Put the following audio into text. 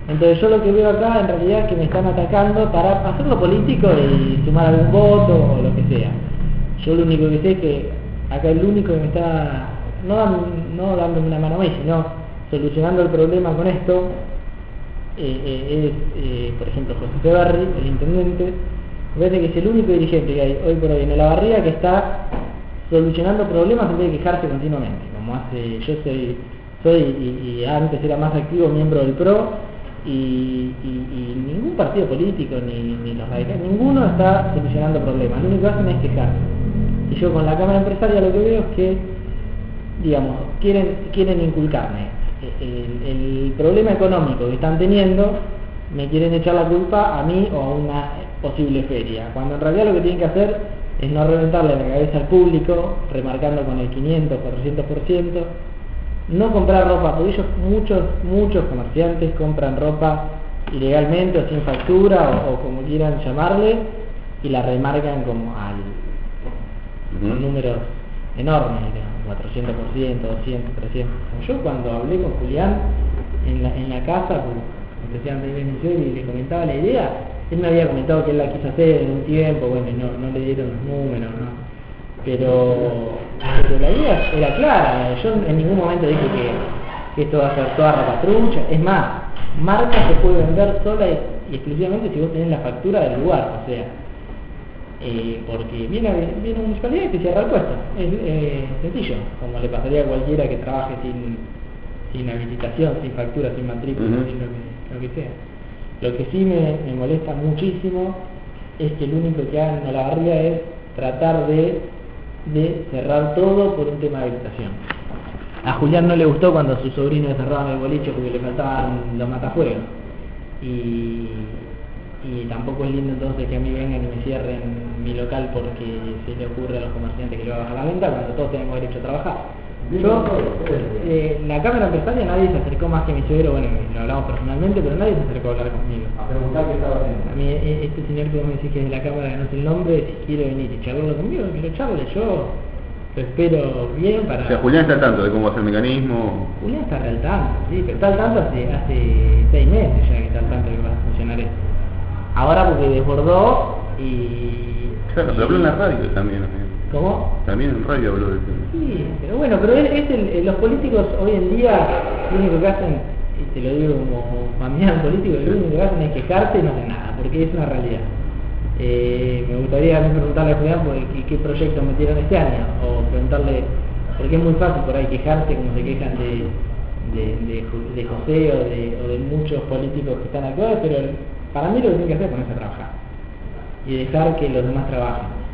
Entonces yo lo que veo acá en realidad es que me están atacando para hacerlo político y sumar algún voto o lo que sea. Yo lo único que sé es que acá el único que me está, no dándome una mano a mí, sino solucionando el problema con esto, es, por ejemplo, José Echeverri, el intendente. Me parece que es el único dirigente que hay hoy por hoy en Olavarría que está solucionando problemas en vez de quejarse continuamente, como hace. Yo soy y antes era más activo miembro del PRO, y ningún partido político, ni los radicales, ninguno está solucionando problemas, lo único que hacen es quejarse. Y yo con la Cámara Empresaria lo que veo es que, digamos, quieren inculcarme el problema económico que están teniendo, me quieren echar la culpa a mí o a una posible feria, cuando en realidad lo que tienen que hacer es no reventarle la cabeza al público, remarcando con el 500, 400%, no comprar ropa, porque ellos, muchos comerciantes compran ropa ilegalmente o sin factura o como quieran llamarle, y la remarcan como con números enormes, 400%, 200, 300. Yo cuando hablé con Julián en la casa, porque decían de Venezuela y le comentaba la idea, él me había comentado que él la quiso hacer en un tiempo, bueno, no le dieron los números, ¿no? Pero la idea era clara. Yo en ningún momento dije que esto va a ser toda rapatrucha. Es más, marca se puede vender sola y exclusivamente si vos tenés la factura del lugar, o sea, porque viene una municipalidad y te cierra el puesto. Es sencillo, como le pasaría a cualquiera que trabaje sin habilitación, sin factura, sin matrícula, sin lo que sea. Lo que sí me molesta muchísimo es que lo único que hagan en Olavarría es tratar de cerrar todo por un tema de habilitación. A Julián no le gustó cuando sus sobrinos cerraban el boliche porque le faltaban los matafuegos. Y tampoco es lindo entonces que a mí vengan y me cierren mi local porque se le ocurre a los comerciantes que le va a bajar la venta cuando todos tenemos derecho a trabajar. Yo, la Cámara Empresaria nadie se acercó más que mi suegro, bueno, lo hablamos personalmente, pero nadie se acercó a hablar conmigo. A preguntar qué estaba haciendo. A mí, este señor que vos me decís que es de la Cámara, que no sé el nombre, si quiere venir y charlarlo conmigo, que lo charle, yo lo espero bien para... O sea, Julián está al tanto de cómo va a ser el mecanismo. Julián está al tanto, sí, pero está al tanto hace 6 meses ya que está al tanto de que va a funcionar esto. Ahora porque desbordó y... Claro, pero habló en la radio también. ¿Cómo? También en radio habló de eso. Sí, pero bueno, pero los políticos hoy en día lo único que hacen, y te lo digo como familiar político, lo único que hacen es quejarse y no hacen nada, porque es una realidad. Me gustaría preguntarle a Julián qué proyectos metieron este año, o preguntarle, porque es muy fácil por ahí quejarse como se quejan de José o de muchos políticos que están actuales, pero para mí lo que tienen que hacer es ponerse a trabajar y dejar que los demás trabajen.